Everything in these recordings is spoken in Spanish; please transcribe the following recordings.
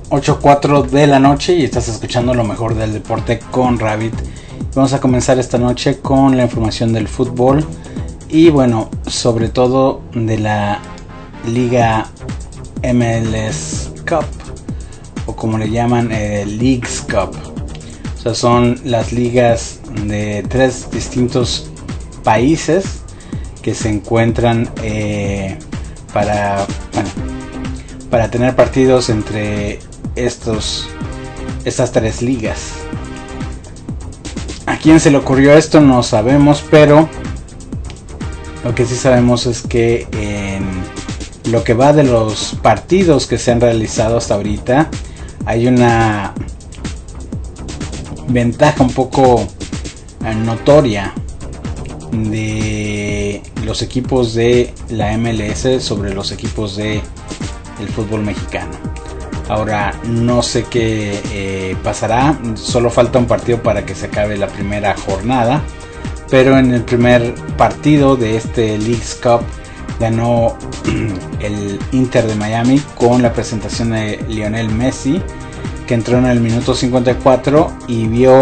8:04 de la noche y estás escuchando lo mejor del deporte con Rabbit. Vamos a comenzar esta noche con la información del fútbol y bueno, sobre todo de la Liga MLS Cup, o como le llaman, Leagues Cup. O sea, son las ligas de 3 distintos países que se encuentran para tener partidos entre estas 3 ligas. ¿A quién se le ocurrió esto? No sabemos, pero lo que sí sabemos es que en lo que va de los partidos que se han realizado hasta ahorita, hay una ventaja un poco notoria de los equipos de la MLS sobre los equipos de el fútbol mexicano. Ahora no sé qué pasará, solo falta un partido para que se acabe la primera jornada, pero en el primer partido de este Leagues Cup ganó el Inter de Miami con la presentación de Lionel Messi, que entró en el minuto 54 y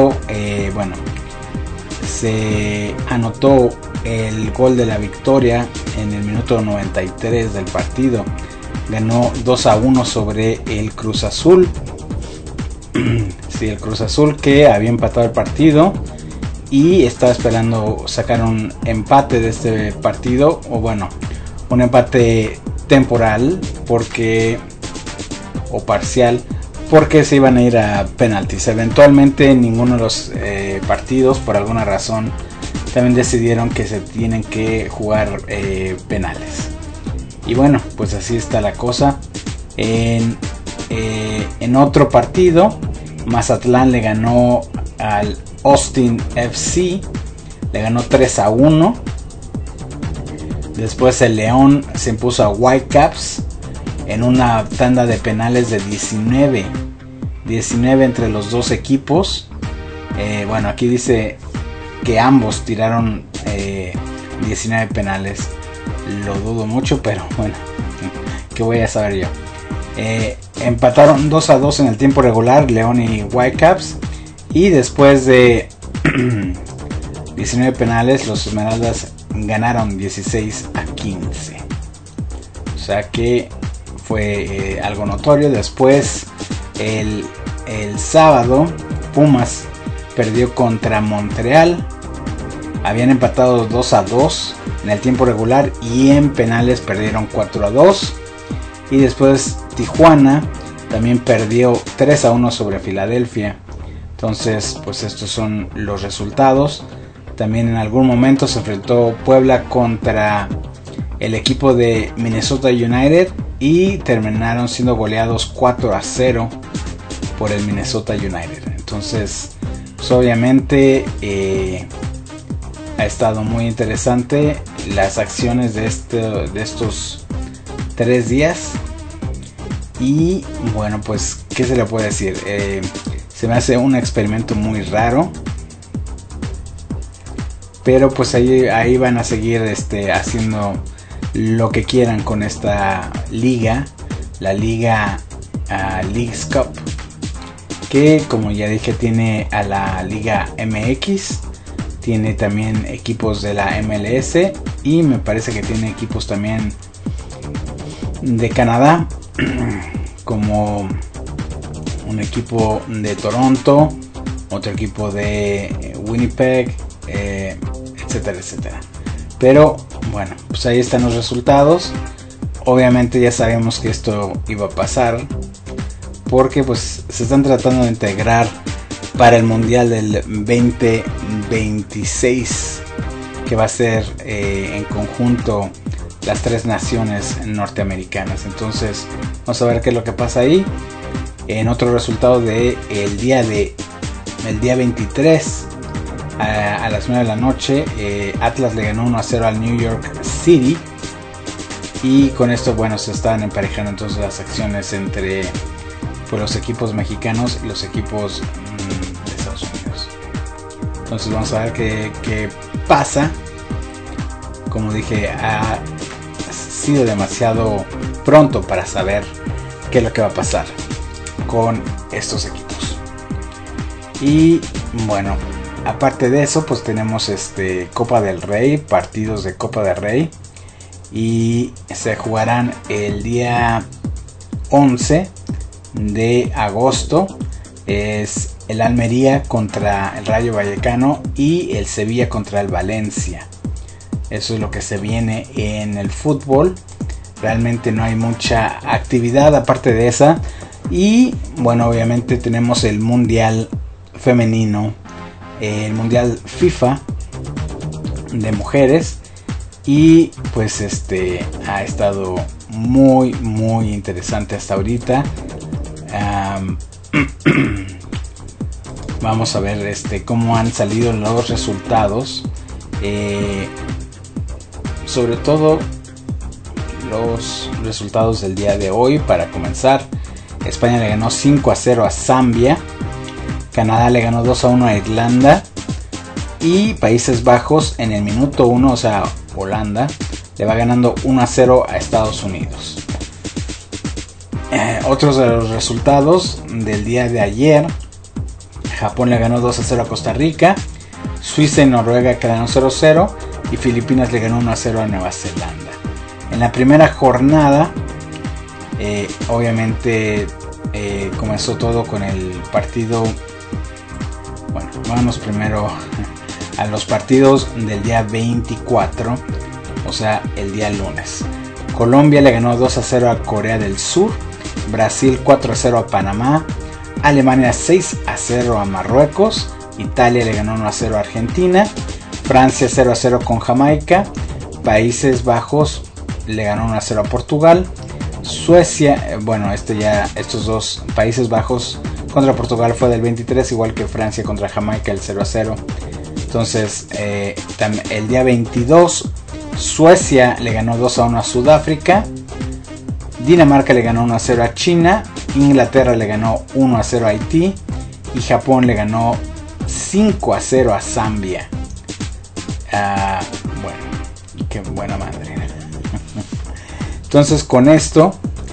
se anotó el gol de la victoria en el minuto 93 del partido. Ganó 2-1 sobre el Cruz Azul. Sí, el Cruz Azul, que había empatado el partido y estaba esperando sacar un empate de este partido, o bueno, un empate temporal o parcial, porque se iban a ir a penaltis. Eventualmente ninguno de los partidos, por alguna razón, también decidieron que se tienen que jugar penales. Y bueno, pues así está la cosa. En otro partido, Mazatlán le ganó al Austin FC, le ganó 3-1. Después el León se impuso a Whitecaps en una tanda de penales de 19 entre los dos equipos. Bueno, aquí dice que ambos tiraron 19 penales. Lo dudo mucho, pero bueno, ¿qué voy a saber yo? Empataron 2-2 en el tiempo regular León y Whitecaps, y después de 19 penales los Esmeraldas ganaron 16-15. O sea que fue algo notorio. Después el sábado Pumas perdió contra Montreal. Habían empatado 2-2 en el tiempo regular y en penales perdieron 4-2. Y después Tijuana también perdió 3-1 sobre Filadelfia. Entonces, pues estos son los resultados. También en algún momento se enfrentó Puebla contra el equipo de Minnesota United y terminaron siendo goleados 4-0 por el Minnesota United. Entonces, pues obviamente ha estado muy interesante las acciones de estos 3 días. Y bueno, pues ¿qué se le puede decir? Se me hace un experimento muy raro, pero pues ahí van a seguir haciendo lo que quieran con esta liga, la liga Leagues Cup, que como ya dije tiene a la Liga MX, tiene también equipos de la MLS y me parece que tiene equipos también de Canadá, como un equipo de Toronto, otro equipo de Winnipeg, etcétera, etcétera. Pero bueno, pues ahí están los resultados. Obviamente ya sabemos que esto iba a pasar, porque pues se están tratando de integrar para el Mundial del 2026, que va a ser en conjunto las 3 naciones norteamericanas. Entonces vamos a ver qué es lo que pasa ahí. En otro resultado de el día 23 a las 9 de la noche, Atlas le ganó 1-0 al New York City, y con esto bueno se están emparejando entonces las acciones entre pues, los equipos mexicanos y los equipos de Estados Unidos. Entonces vamos a ver qué pasa. Como dije, ha sido demasiado pronto para saber qué es lo que va a pasar. con estos equipos. Y bueno, aparte de eso, pues tenemos Copa del Rey, partidos de Copa del Rey, y se jugarán el día 11 de agosto. Es el Almería contra el Rayo Vallecano y el Sevilla contra el Valencia. Eso es lo que se viene en el fútbol. Realmente no hay mucha actividad aparte de esa. Y bueno, obviamente tenemos el Mundial femenino, el Mundial FIFA de mujeres. Y pues ha estado muy interesante hasta ahorita. Vamos a ver cómo han salido los resultados. Sobre todo los resultados del día de hoy. Para comenzar, España le ganó 5-0 a Zambia. Canadá le ganó 2-1 a Irlanda. Y Países Bajos en el minuto 1, o sea, Holanda, le va ganando 1-0 a Estados Unidos. Otros de los resultados del día de ayer: Japón le ganó 2-0 a Costa Rica. Suiza y Noruega quedaron 0-0. Y Filipinas le ganó 1-0 a Nueva Zelanda. En la primera jornada, obviamente comenzó todo con el partido. Bueno, vamos primero a los partidos del día 24, o sea, el día lunes. Colombia le ganó 2-0 a Corea del Sur. Brasil 4-0 a Panamá. Alemania 6-0 a Marruecos. Italia le ganó 1-0 a Argentina. Francia 0-0 con Jamaica. Países Bajos le ganó 1-0 a Portugal. Suecia, bueno, estos dos, Países Bajos contra Portugal, fue del 23, igual que Francia contra Jamaica, el 0-0. Entonces, el día 22, Suecia le ganó 2-1 a Sudáfrica. Dinamarca le ganó 1-0 a China. Inglaterra le ganó 1-0 a Haití. Y Japón le ganó 5-0 a Zambia. Bueno, qué buena madre. Entonces, con esto,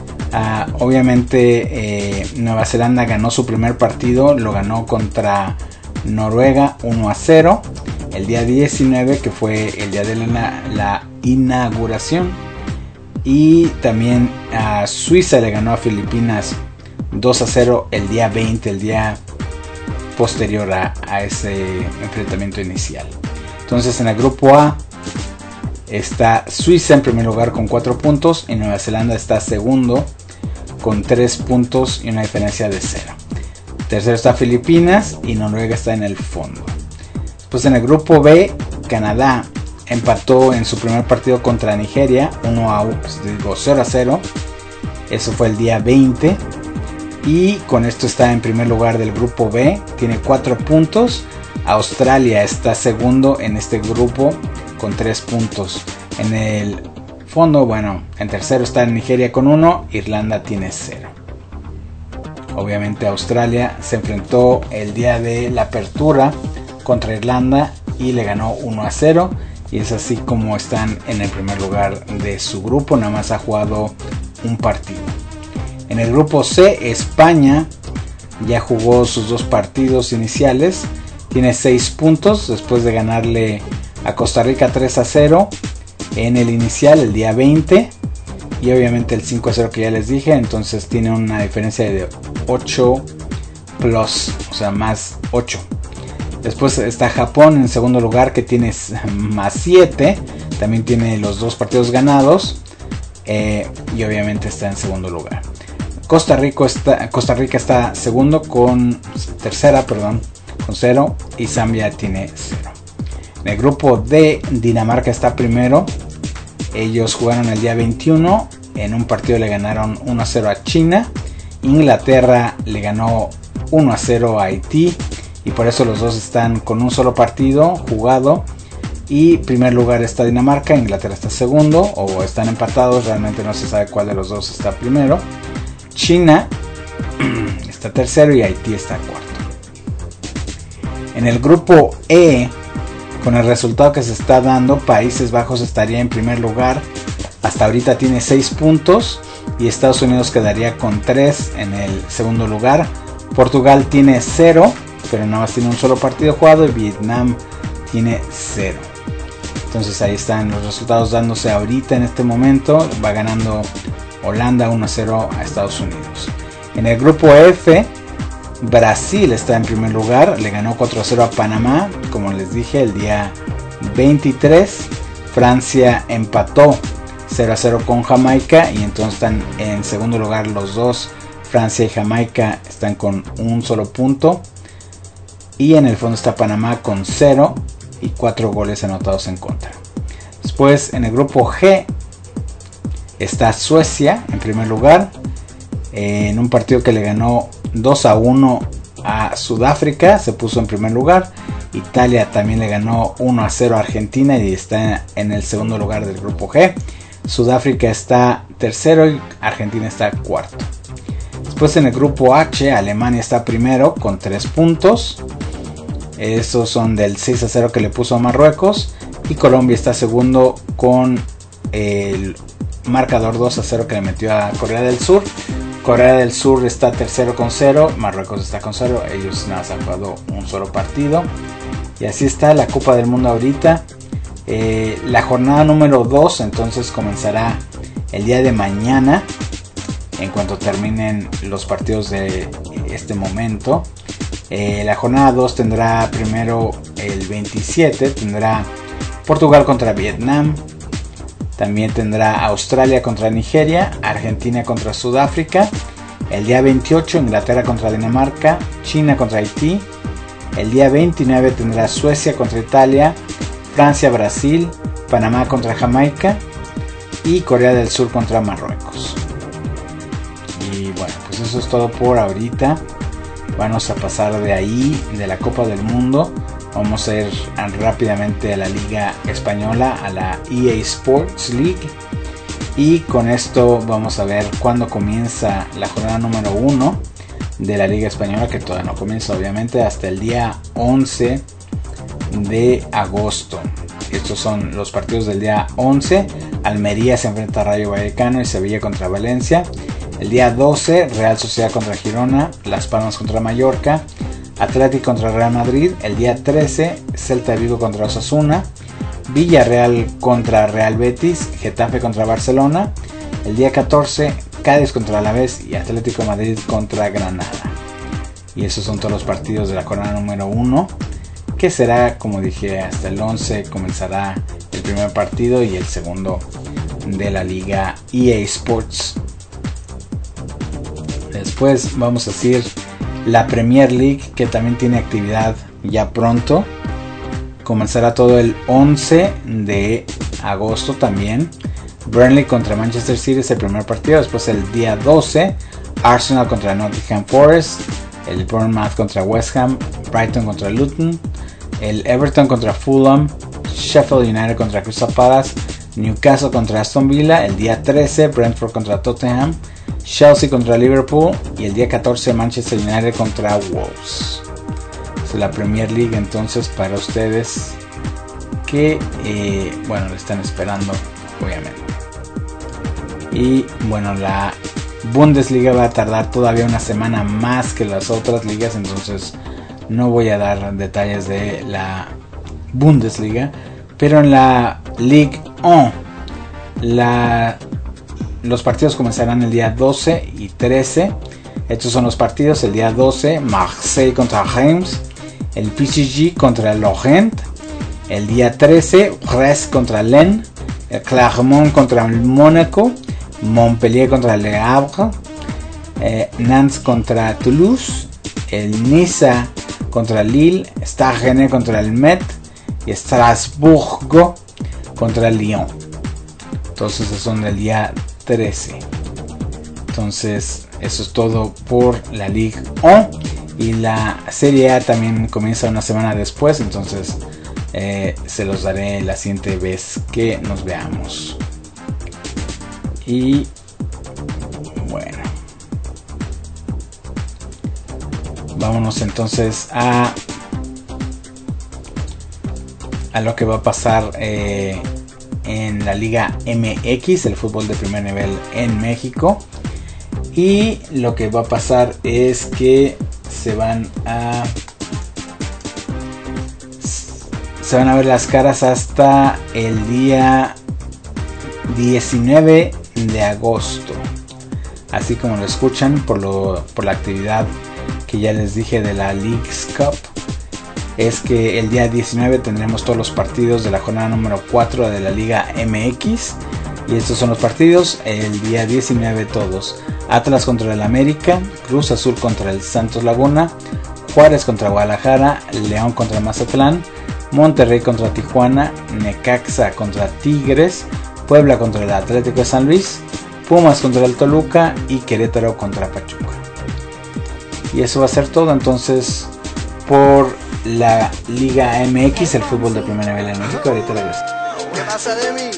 obviamente Nueva Zelanda ganó su primer partido. Lo ganó contra Noruega 1-0 el día 19, que fue el día de la inauguración. Y también Suiza le ganó a Filipinas 2-0 el día 20, el día posterior a ese enfrentamiento inicial. Entonces, en el grupo A está Suiza en primer lugar con 4 puntos y Nueva Zelanda está segundo con 3 puntos y una diferencia de 0. Tercero está Filipinas y Noruega está en el fondo. Después, en el grupo B, Canadá empató en su primer partido contra Nigeria 0-0. Eso fue el día 20. Y con esto está en primer lugar del grupo B. Tiene 4 puntos. Australia está segundo en este grupo con 3 puntos. En el fondo, bueno, en tercero está Nigeria con 1. Irlanda tiene 0. Obviamente Australia se enfrentó el día de la apertura contra Irlanda y le ganó 1-0. Y es así como están en el primer lugar de su grupo. Nada más ha jugado un partido. En el grupo C, España ya jugó sus 2 partidos iniciales. Tiene 6 puntos después de ganarle a Costa Rica 3-0 en el inicial, el día 20. Y obviamente el 5-0 que ya les dije. Entonces tiene una diferencia de 8 plus, o sea, más 8. Después está Japón en segundo lugar, que tiene más 7. También tiene los 2 partidos ganados. Y obviamente está en segundo lugar. Costa Rica está segundo con 0. Y Zambia tiene 0. En el grupo D, Dinamarca está primero. Ellos jugaron el día 21. En un partido le ganaron 1-0 a China. Inglaterra le ganó 1-0 a Haití. Y por eso los dos están con un solo partido jugado. Y primer lugar está Dinamarca, Inglaterra está segundo. O están empatados, realmente no se sabe cuál de los dos está primero. China está tercero y Haití está cuarto. En el grupo E, con el resultado que se está dando, Países Bajos estaría en primer lugar. Hasta ahorita tiene 6 puntos. y Estados Unidos quedaría con 3 en el segundo lugar. Portugal tiene 0, pero nada más tiene un solo partido jugado, y Vietnam tiene 0. Entonces ahí están los resultados dándose ahorita en este momento. Va ganando Holanda 1-0 a Estados Unidos. En el grupo F, Brasil está en primer lugar, le ganó 4-0 a Panamá, como les dije, el día 23. Francia empató 0-0 con Jamaica, y entonces están en segundo lugar los dos. Francia y Jamaica están con un solo punto, y en el fondo está Panamá con 0 y 4 goles anotados en contra. Después en el grupo G está Suecia en primer lugar, en un partido que le ganó 2-1 a Sudáfrica, se puso en primer lugar. Italia también le ganó 1-0 a Argentina y está en el segundo lugar del grupo G. Sudáfrica está tercero y Argentina está cuarto. Después en el grupo H, Alemania está primero con 3 puntos. Esos son del 6-0 que le puso a Marruecos. Y Colombia está segundo con el marcador 2-0 que le metió a Corea del Sur. Corea del Sur está tercero con 0. Marruecos está con 0. Ellos nada más han jugado un solo partido. Y así está la Copa del Mundo ahorita. La jornada número 2 entonces comenzará el día de mañana, en cuanto terminen los partidos de este momento. La jornada 2 tendrá primero el 27, tendrá Portugal contra Vietnam, también tendrá Australia contra Nigeria, Argentina contra Sudáfrica, el día 28 Inglaterra contra Dinamarca, China contra Haití, el día 29 tendrá Suecia contra Italia, Francia, Brasil, Panamá contra Jamaica y Corea del Sur contra Marruecos. Y bueno, pues eso es todo por ahorita. Vamos a pasar de ahí, de la Copa del Mundo. Vamos a ir rápidamente a la Liga Española, a la EA Sports League. Y con esto vamos a ver cuándo comienza la jornada número 1 de la Liga Española, que todavía no comienza obviamente hasta el día 11 de agosto. Estos son los partidos del día 11. Almería se enfrenta a Rayo Vallecano y Sevilla contra Valencia. El día 12 Real Sociedad contra Girona, Las Palmas contra Mallorca, Atlético contra Real Madrid. El día 13 Celta de Vigo contra Osasuna, Villarreal contra Real Betis, Getafe contra Barcelona. El día 14 Cádiz contra Alavés y Atlético de Madrid contra Granada. Y esos son todos los partidos de la jornada número 1, que será, como dije, hasta el 11 comenzará el primer partido y el segundo de la Liga EA Sports. Después vamos a decir la Premier League, que también tiene actividad ya pronto. Comenzará todo el 11 de agosto también. Burnley contra Manchester City es el primer partido. Después el día 12 Arsenal contra Nottingham Forest, el Bournemouth contra West Ham, Brighton contra Luton, el Everton contra Fulham, Sheffield United contra Crystal Palace, Newcastle contra Aston Villa. El día 13 Brentford contra Tottenham, Chelsea contra Liverpool y el día 14 Manchester United contra Wolves. Es la Premier League entonces para ustedes que bueno, le están esperando obviamente. Y bueno, la Bundesliga va a tardar todavía una semana más que las otras ligas, entonces no voy a dar detalles de la Bundesliga. Pero en la Ligue 1 los partidos comenzarán el día 12 y 13. Estos son los partidos. El día 12 Marseille contra Reims, el PSG contra Lorient. El día 13 Brest contra Lens, el Clermont contra el Mónaco, Montpellier contra Le Havre, Nantes contra Toulouse, el Niza contra Lille, Stade Rennais contra el Met y Estrasburgo contra el Lyon. Entonces esos son del día 13. Entonces eso es todo por la Ligue 1. Y la Serie A también comienza una semana después, entonces se los daré la siguiente vez que nos veamos. Y bueno, vámonos entonces a lo que va a pasar en la Liga MX, el fútbol de primer nivel en México. Y lo que va a pasar es que se van a ver las caras hasta el día 19 de agosto. Así como lo escuchan, por la actividad que ya les dije de la Leagues Cup, es que el día 19 tendremos todos los partidos de la jornada número 4 de la Liga MX. Y estos son los partidos, el día 19 todos: Atlas contra el América, Cruz Azul contra el Santos Laguna, Juárez contra Guadalajara, León contra Mazatlán, Monterrey contra Tijuana, Necaxa contra Tigres, Puebla contra el Atlético de San Luis, Pumas contra el Toluca y Querétaro contra Pachuca. Y eso va a ser todo entonces por la Liga MX, el fútbol de primer nivel en México. Ahorita regreso. ¿Qué pasa de mí?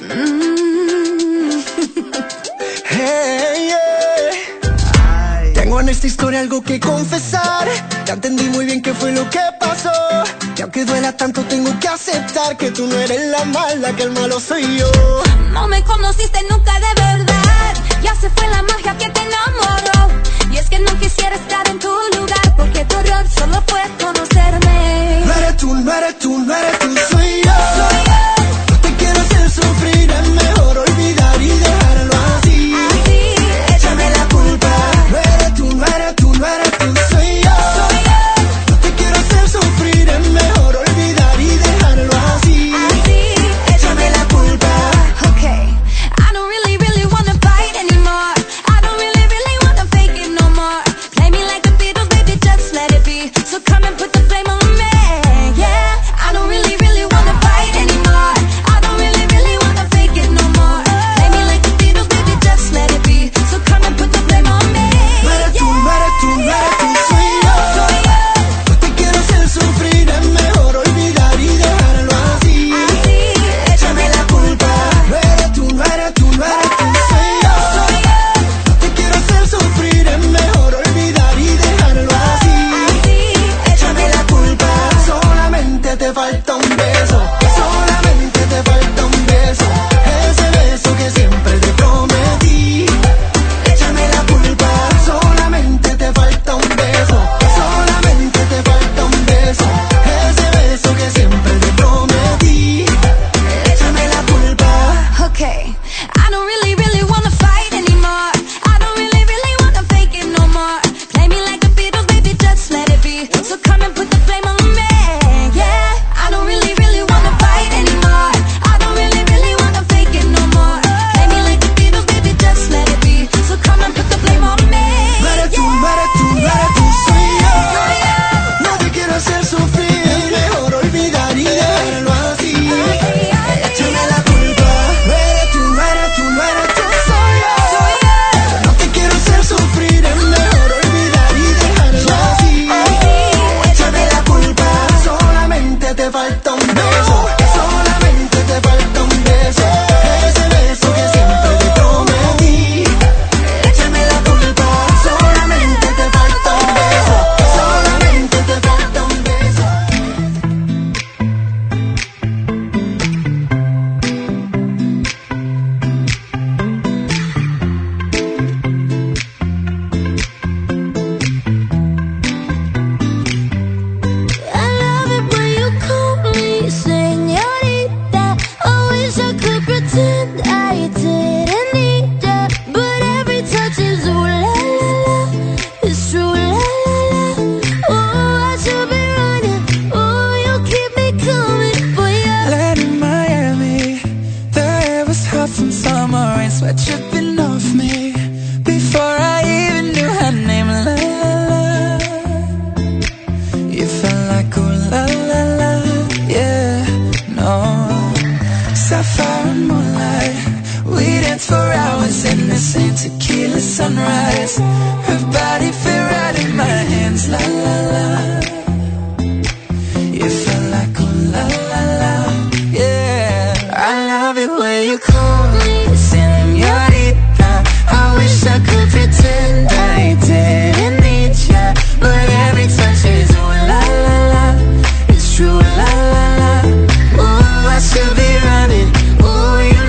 Tengo en esta historia algo que confesar. Ya entendí muy bien qué fue lo que pasó. Y aunque duela tanto tengo que aceptar que tú no eres la mala, que el malo soy yo. No me conociste nunca de verdad. Ya se fue la magia que te enamoró. Y es que no quisiera estar en tu lugar, porque tu error solo fue conocerme. No eres tú, no eres tú, no eres tú, soy yo. No te quiero hacer sufrir, es mejor olvidar y dejarlo así. Échame la culpa. No eres tú, no eres tú, no eres tú, soy yo. No te quiero hacer sufrir, es mejor olvidar y dejarlo así. Échame la culpa. Okay, I don't really, really wanna fight anymore. I don't really, really wanna fake it no more. Play me like the Beatles, baby, just let it be. So come and put the blame on me, yeah. I don't really, really wanna fight anymore. I don't really, really wanna fake it no more. Play me like the Beatles, baby, just let it be. So come and put the blame on me, No eres tú, no eres tú, no eres tú, yeah. soy yo. No te quiero hacer sufrir, es mejor olvidar y dejarlo así. Échame la culpa. No eres tú, no eres tú, no eres tú, soy yo. No te quiero hacer sufrir, es mejor olvidar y dejarlo así. Échame la culpa. Solamente te falta un beso. Solamente te falta un beso. Ese beso que siempre te prometí. Échame la culpa. Solamente te falta un beso. Solamente te falta un beso. Ese beso que siempre te prometí. Échame la culpa. Okay, I don't really, really wanna fight anymore. I don't really, really wanna fake it no more. Play me like the Beatles, baby, just let it be. So come and put the blame on me, yeah. I don't really, really wanna fight anymore. I don't really, really wanna fake it no more. Play me like the Beatles, baby, just let it be. So come and put the blame on me, No eres tú, no eres tú, no eres tú, soy yo. No te quiero hacer sufrir, es mejor olvidar y dejarlo así. Échame la culpa. No eres tú, no eres tú, no eres tú, soy yo. No te quiero hacer sufrir, es mejor olvidar y dejarlo así. Échame la culpa. Solamente te falta un beso. Solamente te falta un beso. Ese beso que siempre te prometí. Échame la culpa. Solamente te falta un beso. Solamente te falta un beso. I love it when you call me señorita. I wish I could pretend I didn't need ya, but every touch is ooh la la la. It's true la la la. Oh, I should be running. Oh, you keep me coming, but yeah. Land in Miami, the air was hot from summer rain, sweat dripping off me before I even knew her name. La la la, you felt like ooh la la la, yeah, no. Sapphire and moonlight, we danced for hours in the same tequila sunrise. Her body fit right in my hands, la la la. You felt like ooh la la la, yeah. I love it when you call me señorita. I wish I could pretend I didn't need ya, but every touch is ooh la la la. It's true la la la. Ooh, I should be running. Ooh, you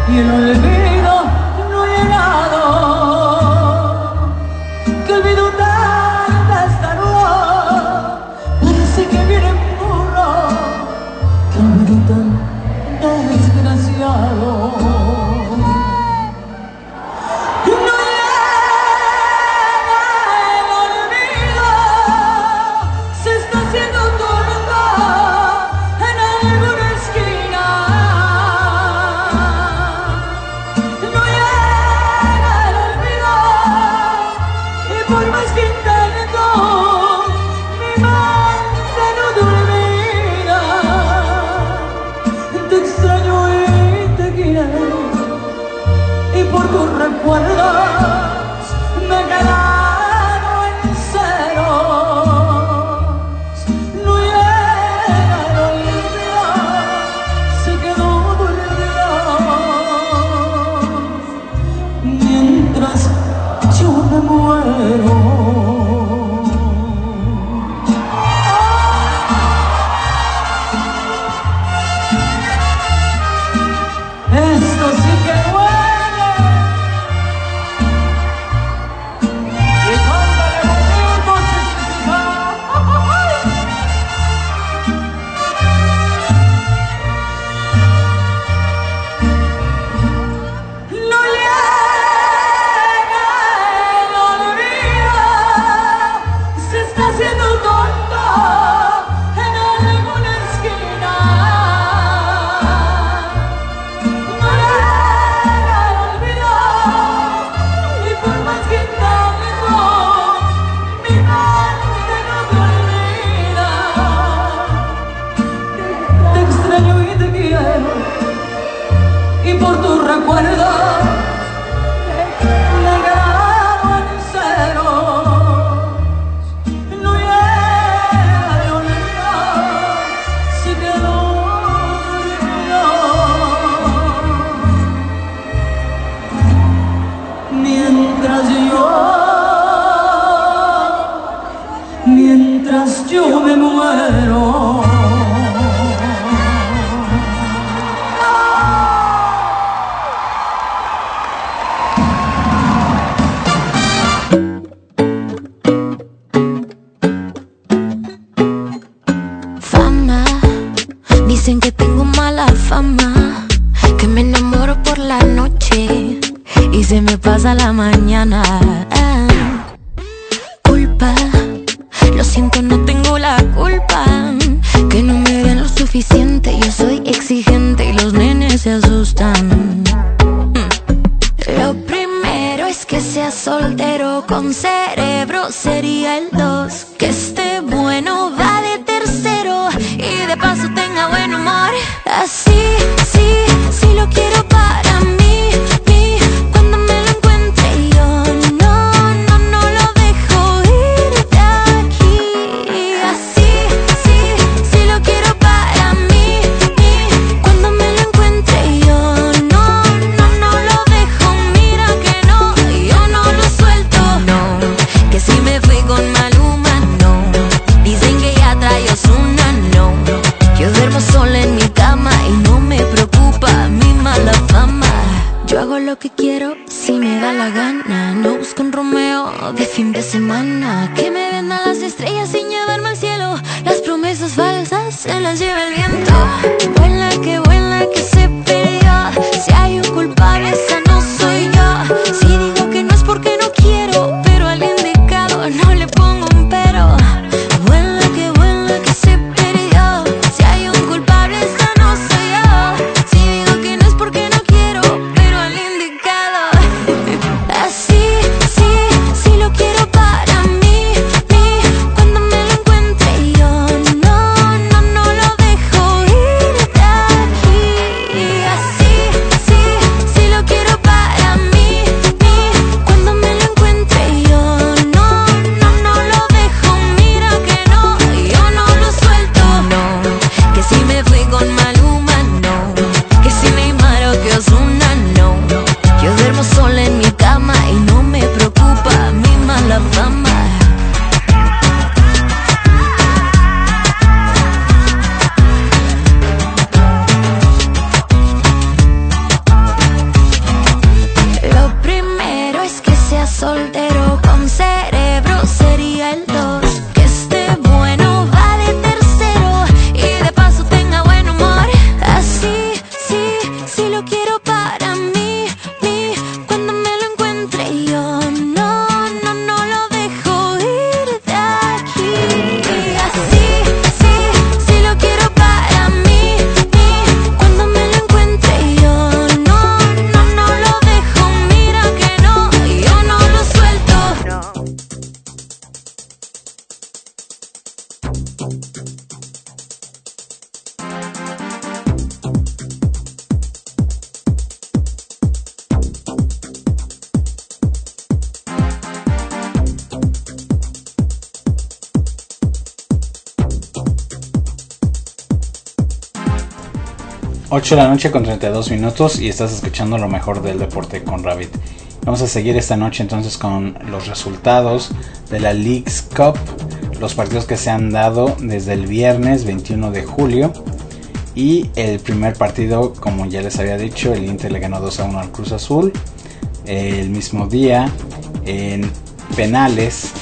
y el olvido no ha llegado. Que olvido tarde esta noche, parece que viene puro. Que olvido tan desgraciado. No llega el olvido, se está haciendo tormenta en alguna esquina. No llega el olvido, y por más que intento, mi mente no termina. Te extraño y te quiero, y por tus recuerdos me he quedado en ceros. No llega el olvido, se quedó dormido mientras yo me muero. Esto sí que duele. Y cántale bonito, chiquitita. No llega el olvido, se está haciendo tonto en alguna esquina. No llega el olvido, y por más que intento, mi mente no te olvida. Te extraño y te quiero, y por tus recuerdos me he quedado en ceros. No llega el olvido, se quedó dormido mientras yo me muero. Fama, dicen que tengo mala fama, que me enamoro por la noche y se me pasa la mañana. Culpa, lo siento, no tengo la culpa, que no me den lo suficiente. Yo soy exigente y los nenes se asustan. Lo primero es que sea soltero con cerebro, sería el 2. Que esté bueno, va de tercero, y de paso tenga buen humor. Así, sí lo quiero para mí, cuando me lo encuentre yo no lo dejo ir de aquí. Así, sí lo quiero para mí, cuando me lo encuentre yo no lo dejo. Mira que no, yo no lo suelto. No, que si me fui con Maluma, no. Dicen que ya trae Ozuna, no. Yo duermo sola en mi cama y no me preocupa mi mala fama. Yo hago lo que quiero si me da la gana. No busco un Romeo de fin de semana. Que me vendan las estrellas sin llevarme al cielo. Las promesas falsas se las lleva el viento. Vuela que se perdió. Si hay un culpable, esa no soy yo. Si digo que no es porque no quiero, pero al indicado no le pongo un pero. Vuela que se perdió. Si hay un culpable, esa no soy yo. Si digo que no es porque no quiero, pero al indicado. Así, sí lo quiero para mí, cuando me lo encuentre yo no lo dejo soltero con cerebro sería el 2. Que esté bueno va de tercero y de paso tenga buen humor. Así, sí lo quiero para mí, cuando me lo encuentre yo no lo dejo ir de aquí. Así, sí lo quiero para mí, cuando me lo encuentre yo no lo dejo. Mira que no, yo no lo suelto. 8 de la noche con 32 minutos y estás escuchando lo mejor del deporte con Rabbit. Vamos a seguir esta noche entonces con los resultados de la Leagues Cup, los partidos que se han dado desde el viernes 21 de julio. Y el primer partido, como ya les había dicho, el Inter le ganó 2-1 al Cruz Azul. El mismo día, en penales,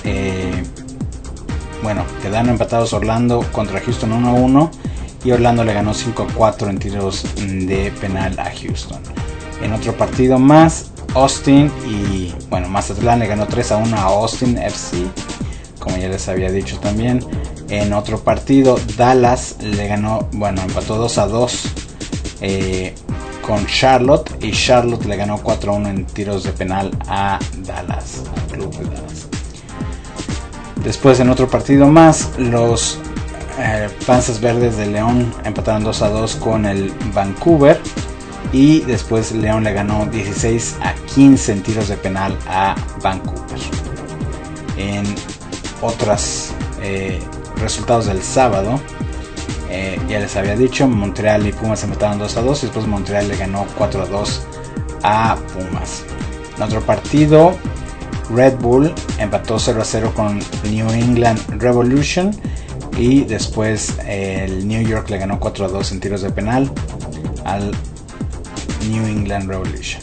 quedaron empatados Orlando contra Houston 1-1. Y Orlando le ganó 5-4 en tiros de penal a Houston. En otro partido más, Austin y Mazatlán le ganó 3-1 a Austin FC, como ya les había dicho también. En otro partido, Dallas le ganó, empató 2-2 con Charlotte, y Charlotte le ganó 4-1 en tiros de penal a Dallas, al club de Dallas. Después, en otro partido más, los Panzas Verdes de León empataron 2-2 con el Vancouver, y después León le ganó 16-15 en tiros de penal a Vancouver. En otros resultados del sábado, ya les había dicho, Montreal y Pumas empataron 2-2 y después Montreal le ganó 4-2 a Pumas. En otro partido, Red Bull empató 0-0 con New England Revolution, y después el New York le ganó 4-2 en tiros de penal al New England Revolution.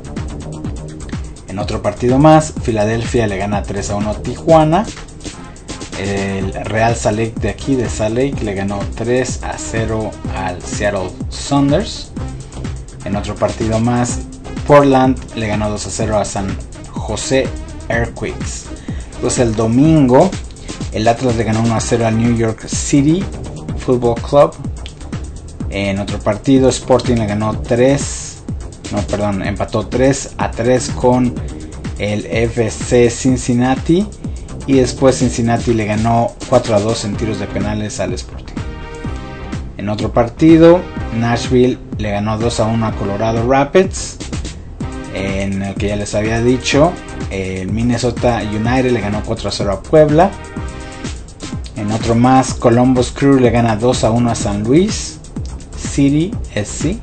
En otro partido más, Filadelfia le gana 3-1 a Tijuana. El Real Salt Lake de aquí, de Salt Lake, le ganó 3-0 al Seattle Sounders. En otro partido más, Portland le ganó 2-0 a San Jose Earthquakes. Pues el domingo, el Atlas le ganó 1-0 al New York City Football Club. En otro partido, Sporting le ganó empató 3-3 con el FC Cincinnati. Y después Cincinnati le ganó 4-2 en tiros de penales al Sporting. En otro partido, Nashville le ganó 2-1 a Colorado Rapids. En el que ya les había dicho, el Minnesota United le ganó 4-0 a Puebla. En otro más, Columbus Crew le gana 2-1 a San Luis City SC.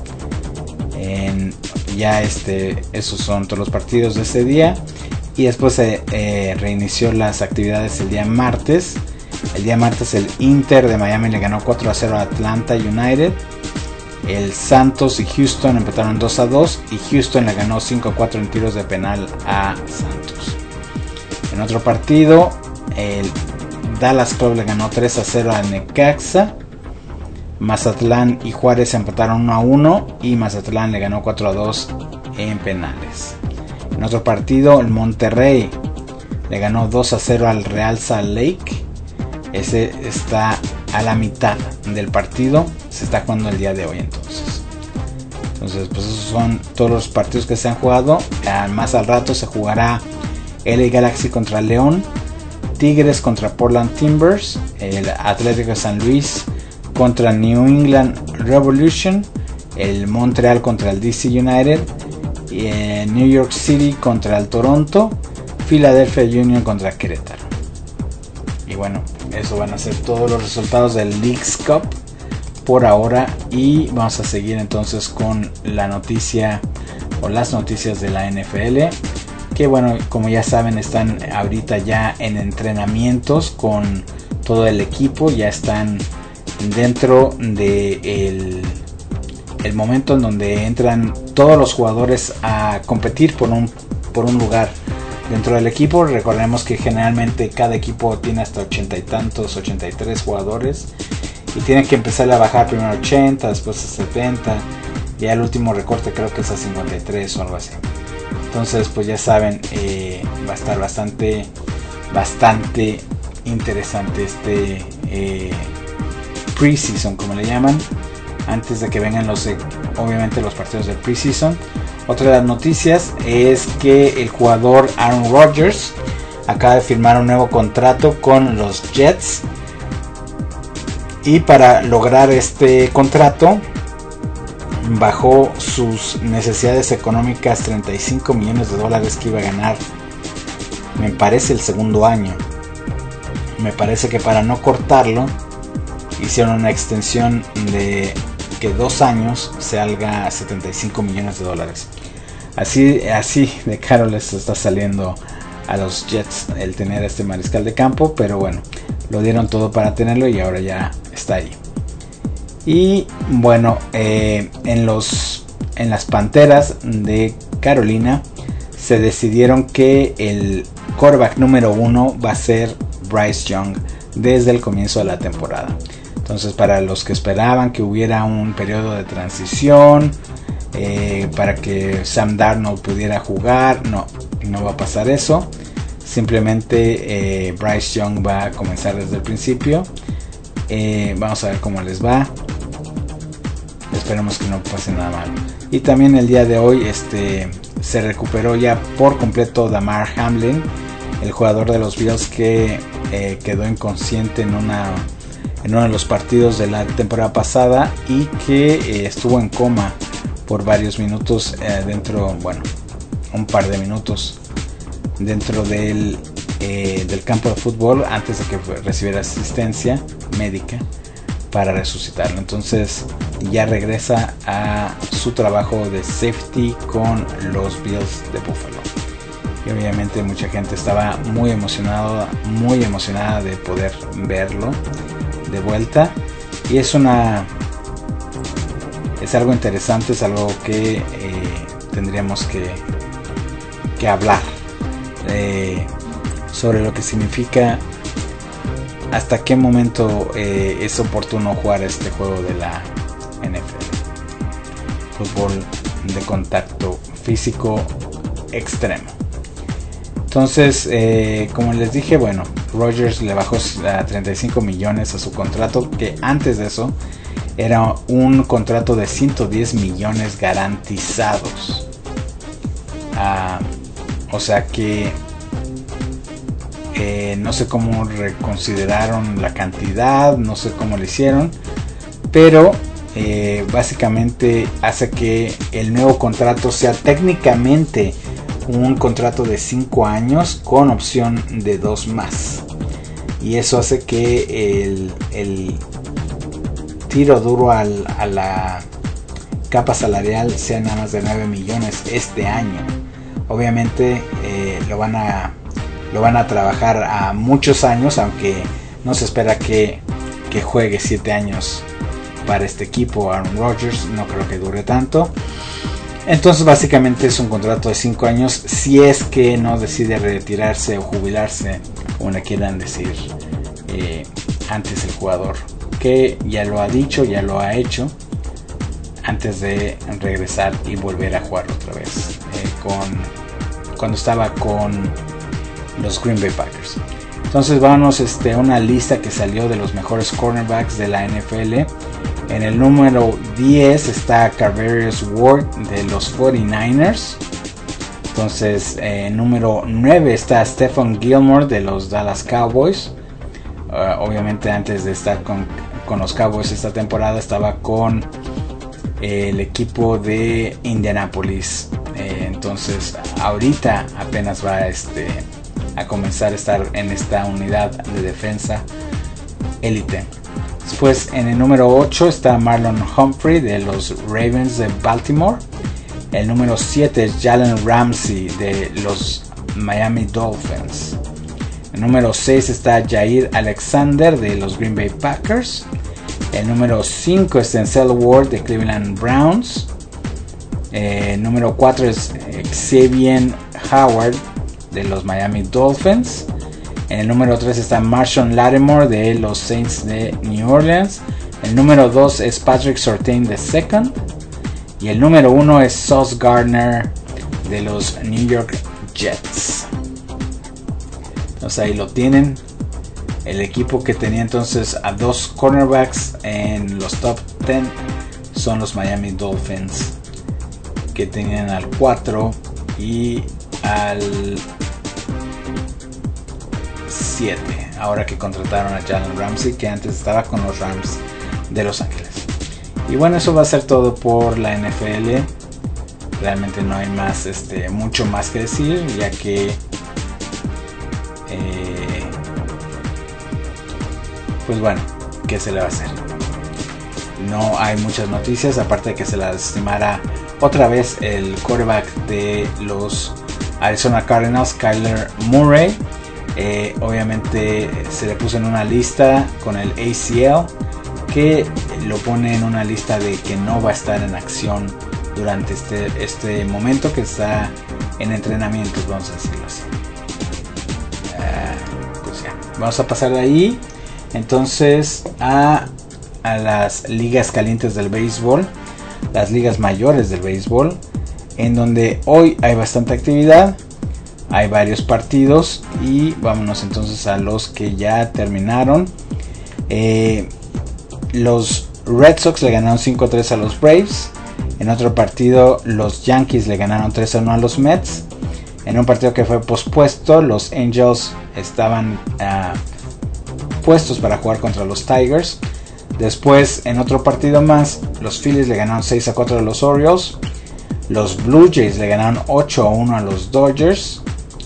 Esos son todos los partidos de ese día. Y después se reinició las actividades el día martes. El día martes el Inter de Miami le ganó 4-0 a Atlanta United. El Santos y Houston empataron 2-2 y Houston le ganó 5-4 en tiros de penal a Santos. En otro partido, el Dallas Club le ganó 3-0 a Necaxa. Mazatlán y Juárez empataron 1-1 y Mazatlán le ganó 4-2 en penales. En otro partido, el Monterrey le ganó 2-0 al Real Salt Lake. Ese está a la mitad del partido. Se está jugando el día de hoy entonces. Pues esos son todos los partidos que se han jugado. Más al rato se jugará LA Galaxy contra León, Tigres contra Portland Timbers, el Atlético de San Luis contra New England Revolution, el Montreal contra el DC United, y New York City contra el Toronto, Philadelphia Union contra Querétaro. Y eso van a ser todos los resultados del Leagues Cup por ahora, y vamos a seguir entonces con la noticia o las noticias de la NFL, que como ya saben, están ahorita ya en entrenamientos con todo el equipo. Ya están dentro de el momento en donde entran todos los jugadores a competir por un lugar dentro del equipo. Recordemos que generalmente cada equipo tiene hasta 80 y tantos, 83 jugadores, y tienen que empezar a bajar primero 80, después a 70, y el último recorte creo que es a 53 o algo así. Entonces pues ya saben, va a estar bastante interesante este preseason, como le llaman, antes de que vengan obviamente los partidos del preseason. Otra de las noticias es que el jugador Aaron Rodgers acaba de firmar un nuevo contrato con los Jets, y para lograr este contrato bajó sus necesidades económicas 35 millones de dólares que iba a ganar, me parece, el segundo año. Me parece que para no cortarlo hicieron una extensión de que 2 años salga 75 millones de dólares. Así de caro les está saliendo a los Jets el tener este mariscal de campo, pero bueno, lo dieron todo para tenerlo y ahora ya está ahí. Y bueno, en las Panteras de Carolina se decidieron que el quarterback número 1 va a ser Bryce Young desde el comienzo de la temporada. Entonces, para los que esperaban que hubiera un periodo de transición, para que Sam Darnold pudiera jugar, no va a pasar eso. Simplemente Bryce Young va a comenzar desde el principio. Vamos a ver cómo les va. Esperemos que no pase nada malo. Y también el día de hoy se recuperó ya por completo Damar Hamlin, el jugador de los Bills que quedó inconsciente en uno de los partidos de la temporada pasada y que estuvo en coma por varios minutos un par de minutos dentro del campo de fútbol antes de que recibiera asistencia médica para resucitarlo. Entonces ya regresa a su trabajo de safety con los Bills de Buffalo. Y obviamente mucha gente estaba muy emocionada de poder verlo de vuelta. Y es algo interesante, es algo que tendríamos que hablar sobre lo que significa, hasta qué momento es oportuno jugar este juego de la NFL, fútbol de contacto físico extremo. Entonces, como les dije, bueno, Rodgers le bajó a 35 millones a su contrato, que antes de eso era un contrato de 110 millones garantizados. O sea que no sé cómo reconsideraron la cantidad, no sé cómo lo hicieron, pero básicamente hace que el nuevo contrato sea técnicamente un contrato de 5 años con opción de 2 más, y eso hace que el tiro duro a la capa salarial sea nada más de 9 millones este año. Obviamente lo van a trabajar a muchos años, aunque no se espera que juegue 7 años para este equipo. Aaron Rodgers no creo que dure tanto. Entonces básicamente es un contrato de 5 años si es que no decide retirarse o jubilarse, como le quieran decir, antes el jugador, que ya lo ha dicho, ya lo ha hecho, antes de regresar y volver a jugar otra vez cuando estaba con los Green Bay Packers. Entonces vamos a una lista que salió de los mejores cornerbacks de la NFL. En el número 10 está Charvarius Ward de los 49ers. Entonces número 9 está Stephon Gilmore de los Dallas Cowboys. Obviamente antes de estar con los Cowboys esta temporada estaba con el equipo de Indianapolis. Entonces ahorita apenas va a comenzar a estar en esta unidad de defensa élite. Después en el número 8 está Marlon Humphrey de los Ravens de Baltimore. El número 7 es Jalen Ramsey de los Miami Dolphins. El número 6 está Jair Alexander de los Green Bay Packers. El número 5 es Denzel Ward de Cleveland Browns. El número 4 es Xavier Howard de los Miami Dolphins. En el número 3 está Marshawn Lattimore de los Saints de New Orleans. El número 2 es Patrick Surtain II. Y el número 1 es Sauce Gardner de los New York Jets. Entonces ahí lo tienen. El equipo que tenía entonces a 2 cornerbacks en los top 10 son los Miami Dolphins, que tenían al 4 y al 7, ahora que contrataron a Jalen Ramsey, que antes estaba con los Rams de Los Ángeles. Y bueno, eso va a ser todo por la NFL. Realmente no hay más, mucho más que decir, ya que pues bueno, ¿qué se le va a hacer? No hay muchas noticias, aparte de que se lastimara otra vez el quarterback de los Arizona Cardinals, Kyler Murray. Obviamente se le puso en una lista con el ACL, que lo pone en una lista de que no va a estar en acción durante este momento que está en entrenamientos, vamos a decirlo así. Pues ya, vamos a pasar de ahí entonces a las ligas calientes del béisbol, las ligas mayores del béisbol, en donde hoy hay bastante actividad, hay varios partidos, y vámonos entonces a los que ya terminaron. Los Red Sox le ganaron 5-3 a los Braves. En otro partido los Yankees le ganaron 3-1 a los Mets. En un partido que fue pospuesto, los Angels estaban puestos para jugar contra los Tigers. Después, en otro partido más, los Phillies le ganaron 6-4 a los Orioles. Los Blue Jays le ganaron 8-1 a los Dodgers.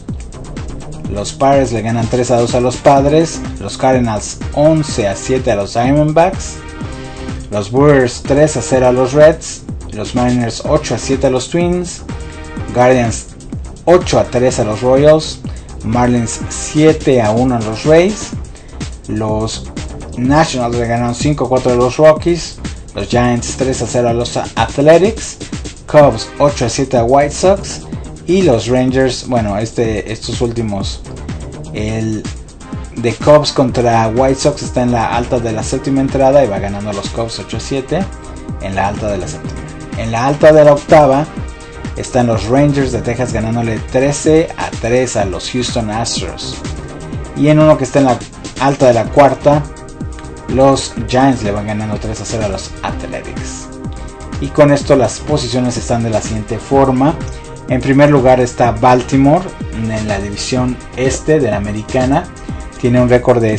Los Pirates le ganan 3-2 a los Padres. Los Cardinals 11-7 a los Diamondbacks. Los Brewers 3-0 a los Reds. Los Mariners 8-7 a los Twins. Guardians 8-3 a los Royals. Marlins 7-1 a los Rays. Los Nationals le ganaron 5-4 a los Rockies. Los Giants 3-0 a los Athletics. Cubs 8-7 a White Sox. Y los Rangers, bueno, estos últimos, el de Cubs contra White Sox está en la alta de la séptima entrada y va ganando los Cubs 8-7 en la alta de la séptima. En la alta de la octava están los Rangers de Texas ganándole 13-3 a los Houston Astros. Y en uno que está en la alta de la cuarta, los Giants le van ganando 3-0 a los Athletics. Y con esto las posiciones están de la siguiente forma. En primer lugar está Baltimore en la división este de la americana. Tiene un récord de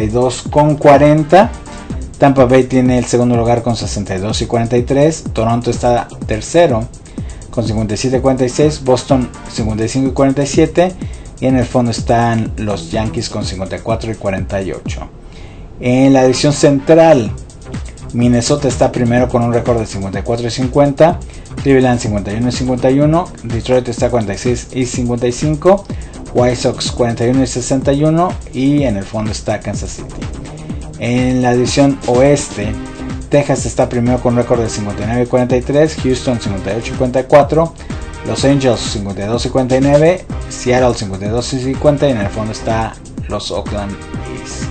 62-40. Tampa Bay tiene el segundo lugar con 62-43. Toronto está tercero con 57-46. Boston 55-47. Y en el fondo están los Yankees con 54-48. En la división central, Minnesota está primero con un récord de 54-50. Cleveland 51-51. Detroit está 46-55. White Sox 41-61. Y en el fondo está Kansas City. En la división oeste, Texas está primero con un récord de 59-43. Houston 58-54. Los Angels 52-59. Seattle 52-50. Y en el fondo está los Oakland A's.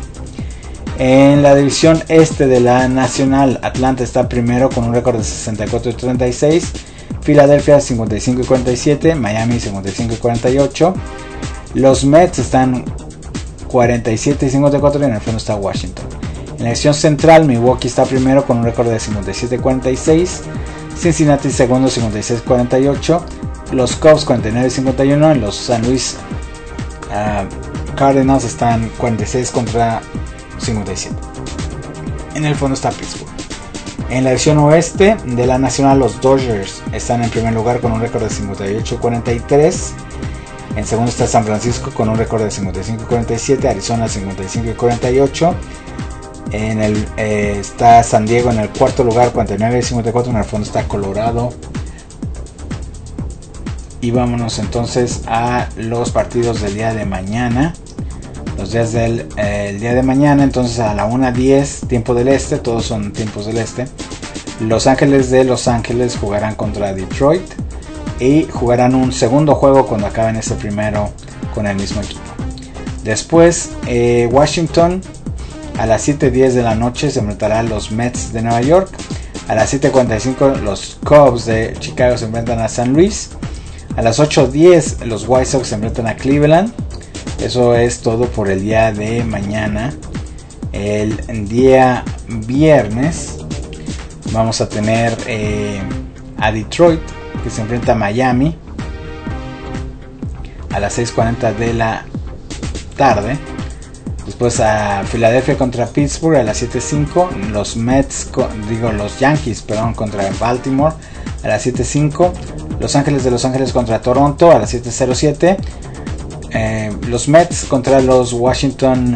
En la división este de la nacional, Atlanta está primero con un récord de 64-36. Filadelfia 55-47. Miami 55-48. Los Mets están 47-54 y en el fondo está Washington. En la división central, Milwaukee está primero con un récord de 57-46. Cincinnati segundo 56-48. Los Cubs 49-51. En los San Luis Cardinals están 46 contra 57. En el fondo está Pittsburgh. En la división oeste de la nacional, los Dodgers están en primer lugar con un récord de 58-43. En segundo está San Francisco con un récord de 55-47. Arizona 55-48. Está San Diego en el cuarto lugar 49-54. En el fondo está Colorado. Y vámonos entonces a los partidos del día de mañana. Los días del día de mañana, entonces a la 1:10 tiempo del este, todos son tiempos del este. Los Ángeles de Los Ángeles jugarán contra Detroit y jugarán un segundo juego cuando acaben ese primero con el mismo equipo. Después Washington a las 7:10 de la noche se enfrentará a los Mets de Nueva York. A las 7:45 los Cubs de Chicago se enfrentan a San Luis. A las 8:10 los White Sox se enfrentan a Cleveland. Eso es todo por el día de mañana. El día viernes vamos a tener a Detroit, que se enfrenta a Miami a las 6:40 de la tarde. Después a Filadelfia contra Pittsburgh a las 7:05. Los Yankees contra Baltimore a las 7:05. Los Ángeles de Los Ángeles contra Toronto a las 7:07. Los Mets contra los Washington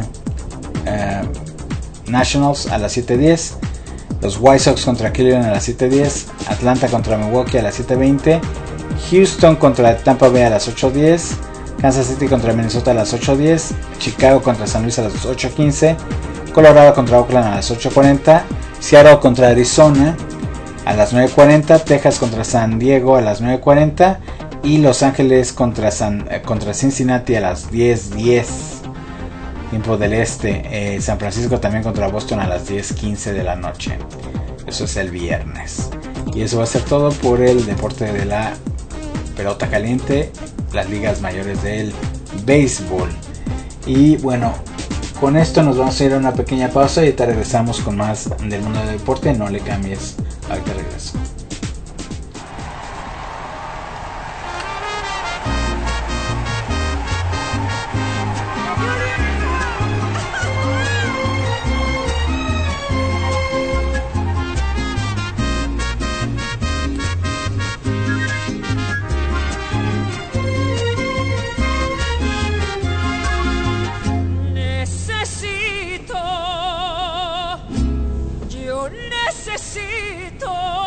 Nationals a las 7:10. Los White Sox contra Cleveland a las 7:10. Atlanta contra Milwaukee a las 7:20. Houston contra Tampa Bay a las 8:10. Kansas City contra Minnesota a las 8:10. Chicago contra San Luis a las 8:15. Colorado contra Oakland a las 8:40. Seattle contra Arizona a las 9:40. Texas contra San Diego a las 9:40. Y Los Ángeles contra Cincinnati a las 10:10. Tiempo del este. San Francisco también contra Boston a las 10:15 de la noche. Eso es el viernes. Y eso va a ser todo por el deporte de la pelota caliente, las ligas mayores del béisbol. Y bueno, con esto nos vamos a ir a una pequeña pausa y ahorita regresamos con más del mundo del deporte. No le cambies, ahorita regreso. Necesito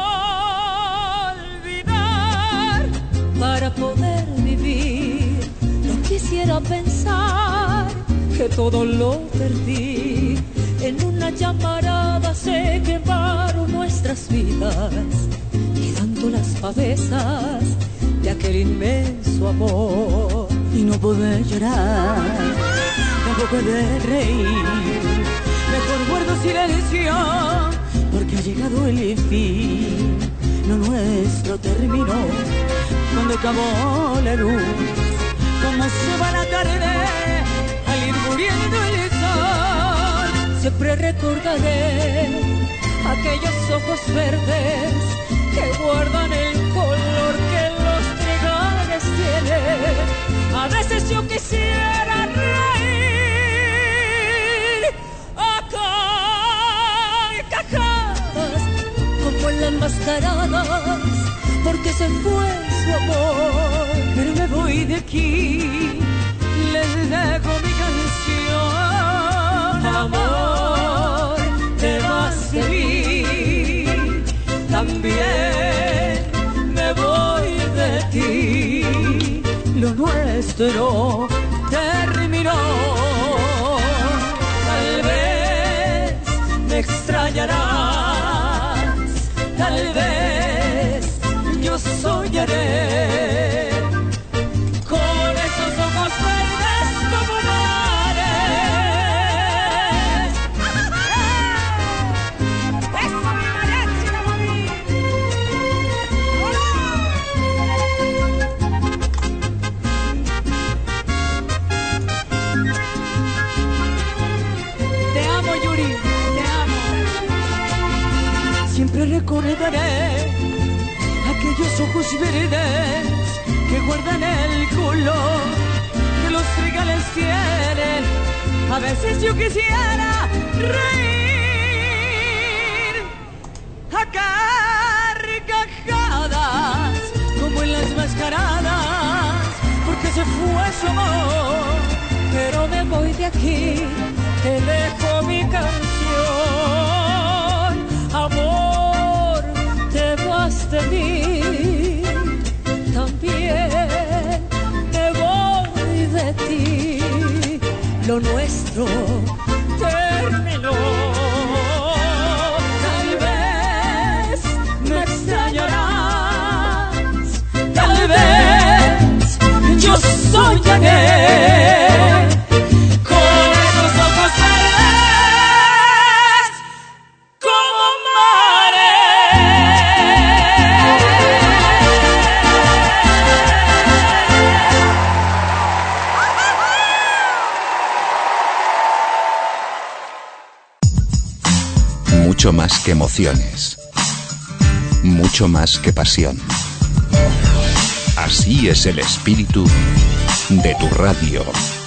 olvidar para poder vivir. No quisiera pensar que todo lo perdí. En una llamarada se quemaron nuestras vidas, quedando las pavesas de aquel inmenso amor. Y no poder llorar, tampoco de reír. Mejor guardo silencio, porque ha llegado el fin. Lo nuestro terminó cuando acabó la luz. Como se va la tarde al ir muriendo el sol. Siempre recordaré aquellos ojos verdes que guardan el color que los trigales tienen. A veces yo quisiera reír acá como en las mascaradas, porque se fue su amor. Pero me voy de aquí, les dejo mi canción. Amor, te vas de mí, también me voy de ti. Lo nuestro terminó. Tal vez me extrañarás, tal vez yo soñaré con esos ojos verdes como mares. ¡Eso, mi mariachi, la mami! Te amo, Yuri, te amo. Siempre recordaré aquellos ojos verdes que guardan el color que los trigales tienen. A veces yo quisiera reír a carcajadas como en las mascaradas, porque se fue su amor. Pero me voy de aquí, te dejo mi canción. Amor, te vas de mí, también me voy de ti. Lo nuestro terminó. Tal vez me extrañarás, tal vez yo soñaré mucho más que emociones, mucho más que pasión. Así es el espíritu de tu radio.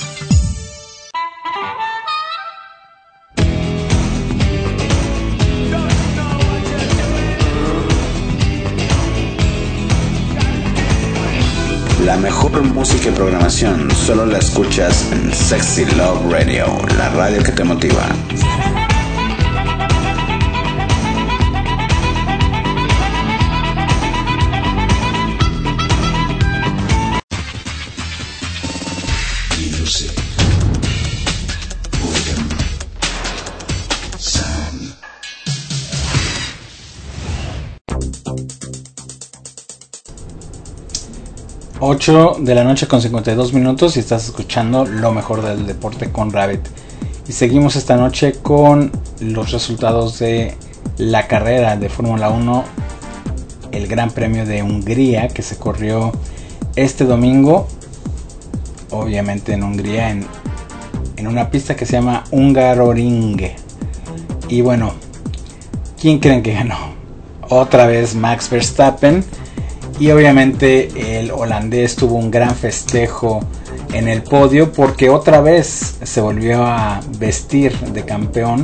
La mejor música y programación solo la escuchas en Sexy Love Radio, la radio que te motiva. Music, boredom, sound. 8 de la noche con 52 minutos y estás escuchando lo mejor del deporte con Rabbit. Y seguimos esta noche con los resultados de la carrera de Fórmula 1, el Gran Premio de Hungría, que se corrió este domingo, obviamente en Hungría, en una pista que se llama Hungaroring. Y bueno, ¿quién creen que ganó? Otra vez Max Verstappen. Y obviamente el holandés tuvo un gran festejo en el podio porque otra vez se volvió a vestir de campeón.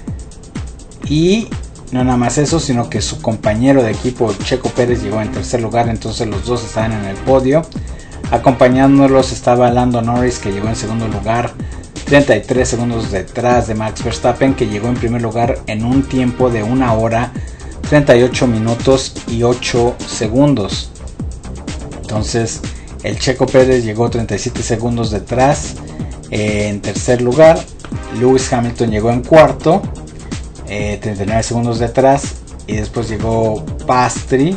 Y no nada más eso, sino que su compañero de equipo Checo Pérez llegó en tercer lugar, entonces los dos estaban en el podio. Acompañándolos estaba Lando Norris, que llegó en segundo lugar, 33 segundos detrás de Max Verstappen, que llegó en primer lugar en un tiempo de 1 hora 38 minutos y 8 segundos. Entonces el Checo Pérez llegó 37 segundos detrás en tercer lugar. Lewis Hamilton llegó en cuarto, 39 segundos detrás. Y después llegó Piastri,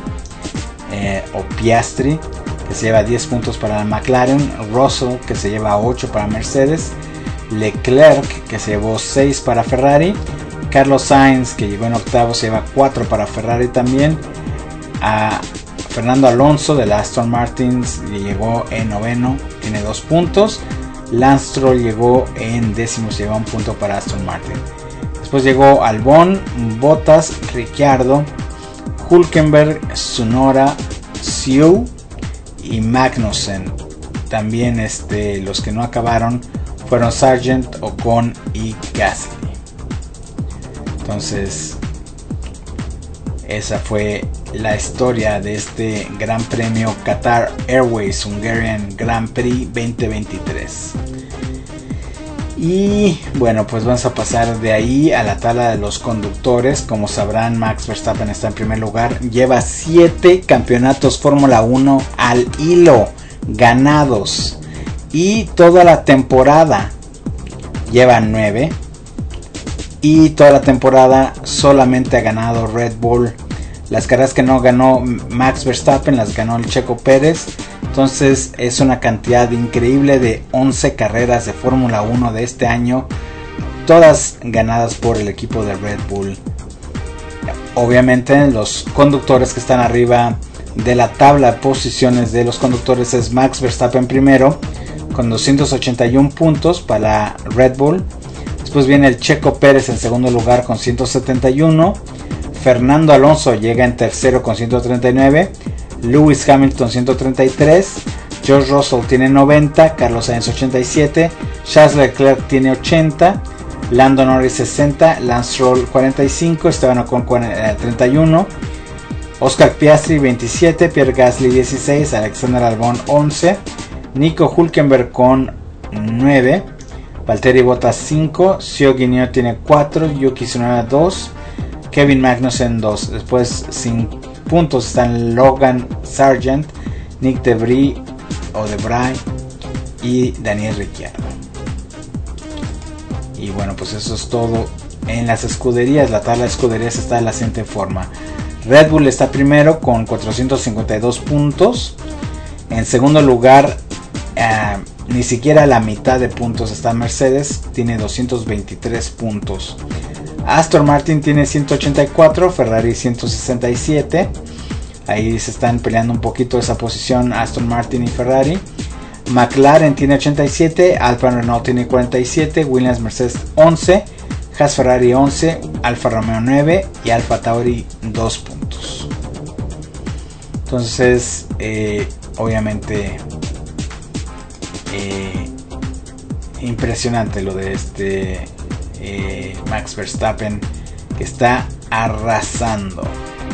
que se lleva 10 puntos para la McLaren. Russell, que se lleva 8 para Mercedes. Leclerc, que se llevó 6 para Ferrari. Carlos Sainz, que llegó en octavo, se lleva 4 para Ferrari también. A Fernando Alonso de la Aston Martin llegó en noveno, tiene 2 puntos. Lance Stroll llegó en décimo, se lleva 1 punto para Aston Martin. Después llegó Albon, Bottas, Ricciardo, Hülkenberg, Tsunoda, Zhou y Magnussen. También los que no acabaron fueron Sargent, Ocon y Gasly. Entonces, esa fue la historia de este Gran Premio Qatar Airways Hungarian Grand Prix 2023. Y bueno, pues vamos a pasar de ahí a la tabla de los conductores. Como sabrán, Max Verstappen está en primer lugar. Lleva 7 campeonatos Fórmula 1 al hilo ganados. Y toda la temporada lleva 9. Y toda la temporada solamente ha ganado Red Bull. Las carreras que no ganó Max Verstappen las ganó el Checo Pérez. Entonces es una cantidad increíble de 11 carreras de Fórmula 1 de este año. Todas ganadas por el equipo de Red Bull. Obviamente los conductores que están arriba de la tabla de posiciones de los conductores es Max Verstappen primero con 281 puntos para Red Bull. Después viene el Checo Pérez en segundo lugar con 171. Fernando Alonso llega en tercero con 139. Lewis Hamilton 133. George Russell tiene 90. Carlos Sainz 87. Charles Leclerc tiene 80. Lando Norris 60. Lance Stroll 45. Esteban Ocon 31. Oscar Piastri 27. Pierre Gasly 16. Alexander Albon 11. Nico Hülkenberg con 9. Valtteri Bottas 5, Zhou Guanyu tiene 4, Yuki Tsunoda 2, Kevin Magnussen 2. Después sin puntos están Logan Sargent, Nick Debris y Daniel Ricciardo. Y bueno, pues eso es todo en las escuderías. La tabla de escuderías está de la siguiente forma. Red Bull está primero con 452 puntos. En segundo lugar, ni siquiera la mitad de puntos está Mercedes, tiene 223 puntos. Aston Martin tiene 184, Ferrari 167. Ahí se están peleando un poquito esa posición Aston Martin y Ferrari. McLaren tiene 87, Alfa Renault tiene 47, Williams Mercedes 11, Haas Ferrari 11, Alfa Romeo 9 y Alfa Tauri 2 puntos. Entonces, obviamente, impresionante lo de este Max Verstappen, que está arrasando.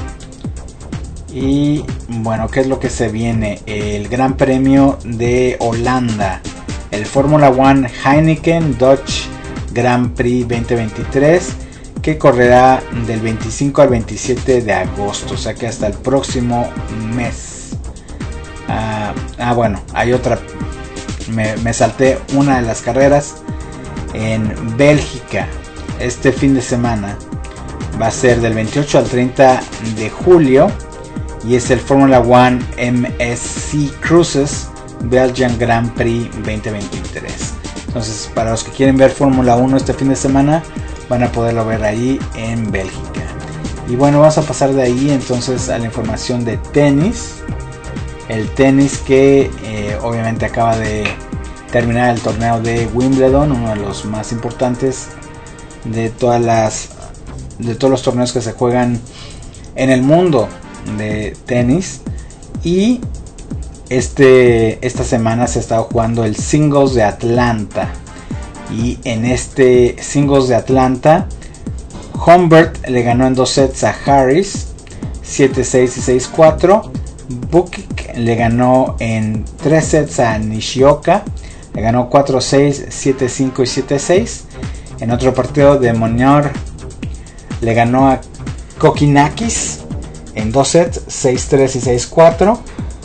Y bueno, ¿qué es lo que se viene? El Gran Premio de Holanda, el Fórmula 1 Heineken Dutch Grand Prix 2023, que correrá del 25 al 27 de agosto, o sea que hasta el próximo mes. Bueno, hay otra, me salté una de las carreras en Bélgica. Este fin de semana va a ser del 28 al 30 de julio y es el Fórmula 1 MSC Cruises Belgian Grand Prix 2023. Entonces, para los que quieren ver Fórmula 1 este fin de semana, van a poderlo ver ahí en Bélgica. Y bueno, vamos a pasar de ahí entonces a la información de tenis. El tenis que obviamente acaba de terminar el torneo de Wimbledon, uno de los más importantes de todos los torneos que se juegan en el mundo de tenis. Y esta semana se ha estado jugando el Singles de Atlanta, y en este Singles de Atlanta, Humbert le ganó en 2 sets a Harris, 7-6 y 6-4. Bukic le ganó en 3 sets a Nishioka, le ganó 4-6, 7-5 y 7-6. En otro partido, de Monnier le ganó a Kokinakis en 2 sets, 6-3 y 6-4.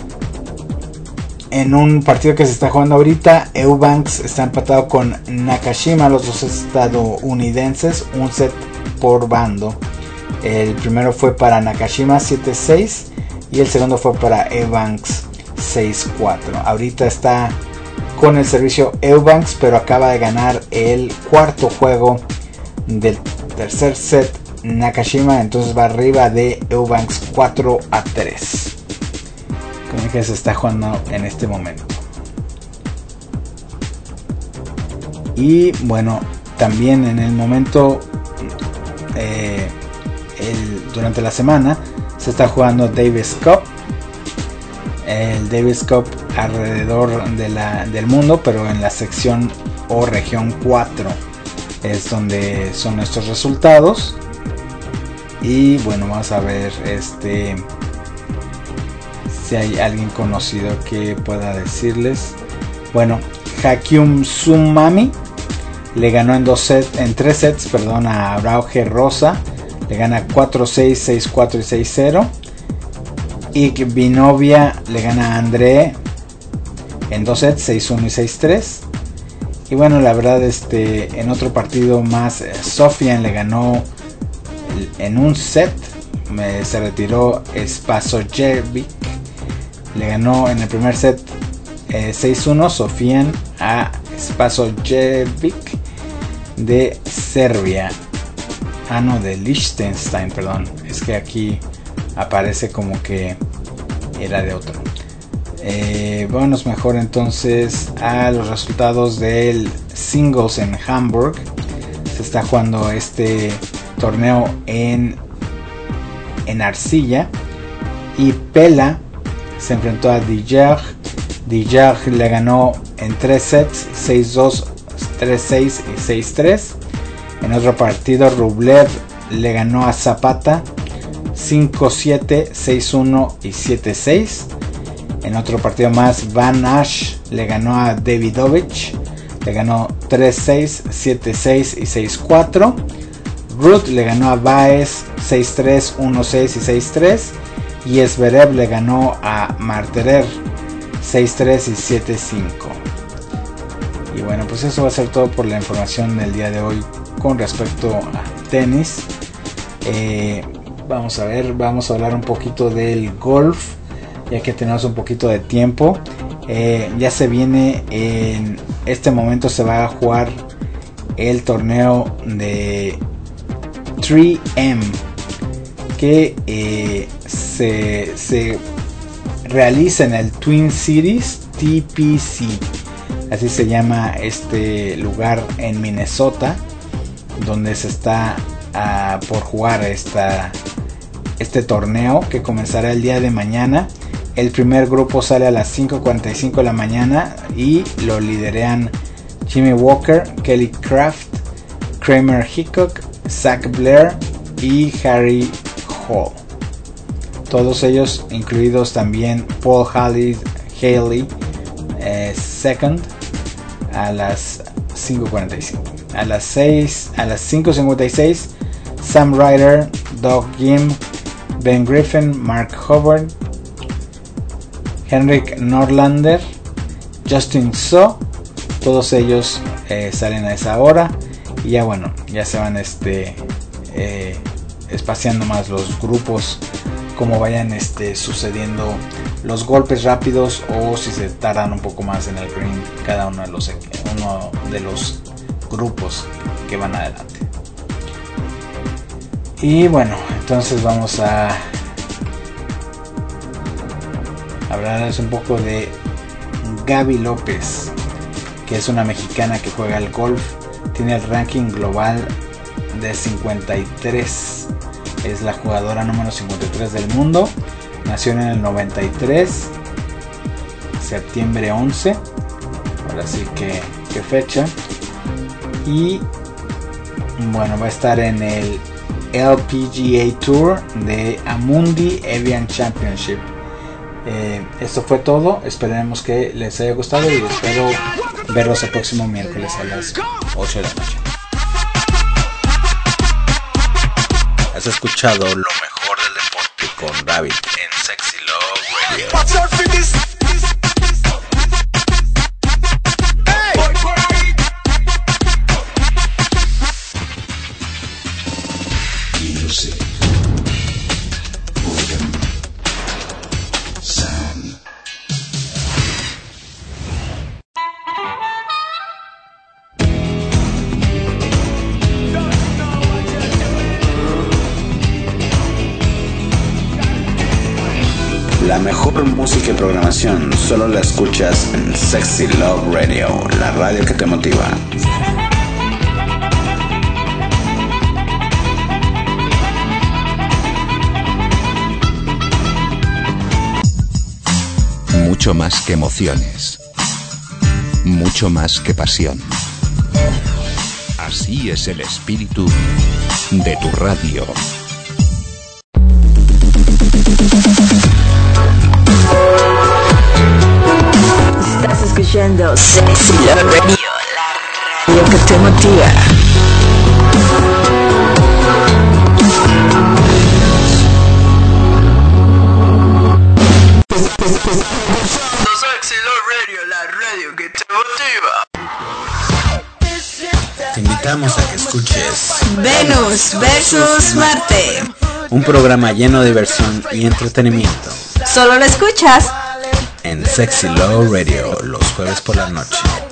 En un partido que se está jugando ahorita, Eubanks está empatado con Nakashima, los dos estadounidenses, un set por bando. El primero fue para Nakashima, 7-6, y el segundo fue para Eubanks, 6-4. Ahorita está con el servicio Eubanks, pero acaba de ganar el cuarto juego del tercer set Nakashima, entonces va arriba de Eubanks 4-3. Como que se está jugando en este momento. Y bueno, también en el momento, durante la semana, se está jugando Davis Cup. El Davis Cup alrededor del mundo, pero en la sección o región 4 es donde son estos resultados. Y bueno, vamos a ver si hay alguien conocido que pueda decirles. Bueno, Hakyum Sumami le ganó en 3 sets, a Brauge Rosa, le gana 4-6, 6-4 y 6-0. Y Vinovia le gana a André en 2 sets, 6-1 y 6-3. Y bueno, la verdad, en otro partido más, Sofian le ganó en un set, se retiró Spasojevic, le ganó en el primer set 6-1 Sofian a Spasojevic de Serbia. No, de Liechtenstein, perdón, es que aquí aparece como que era de otro. Vámonos mejor entonces a los resultados del singles en Hamburg. Se está jugando este torneo en arcilla, y Pela se enfrentó a Dijer. Dijer le ganó en 3 sets, 6-2, 3-6 y 6-3. En otro partido, Rublev le ganó a Zapata 5-7, 6-1 y 7-6. En otro partido más, Van Asch le ganó a Davidovich, le ganó 3-6, 7-6 y 6-4. Ruth le ganó a Baez 6-3, 1-6 y 6-3. Y Zverev le ganó a Marterer 6-3 y 7-5. Y bueno, pues eso va a ser todo por la información del día de hoy con respecto a tenis. Vamos a hablar un poquito del golf, ya que tenemos un poquito de tiempo. Ya se viene, en este momento se va a jugar el torneo de 3M, que se realiza en el Twin Cities TPC, así se llama este lugar en Minnesota, donde se está por jugar este torneo que comenzará el día de mañana. El primer grupo sale a las 5:45 de la mañana y lo lideran Jimmy Walker, Kelly Craft, Kramer Hickok, Zach Blair y Harry Hall. Todos ellos incluidos también Paul Haley second a las 5:45. A las 5:56 Sam Ryder, Doug Jim, Ben Griffin, Mark Hubbard, Henrik Norlander, Justin So, todos ellos salen a esa hora. Y ya bueno, ya se van espaciando más los grupos como vayan sucediendo los golpes rápidos, o si se tardan un poco más en el green cada uno de los grupos que van adelante. Y bueno, entonces vamos a hablarles un poco de Gaby López, que es una mexicana que juega al golf. Tiene el ranking global de 53. Es la jugadora número 53 del mundo. Nació en el 93, septiembre 11. Ahora sí que fecha. Y bueno, va a estar en el LPGA Tour de Amundi Evian Championship. Esto fue todo. Esperemos que les haya gustado y espero verlos el próximo miércoles a las 8 de la noche. Has escuchado lo mejor del deporte con David en Sexy Love Radio. Music, organ, sound. La mejor música y programación solo la escuchas en Sexy Love Radio, la radio que te motiva. Mucho más que emociones, mucho más que pasión. Así es el espíritu de tu radio. Estás escuchando Sexy Love Radio, la radio que te motiva. Sexy Love Radio, la radio que te motiva. Te invitamos a que escuches Venus versus Marte. un programa lleno de diversión y entretenimiento Solo lo escuchas en Sexy Love Radio los jueves por la noche.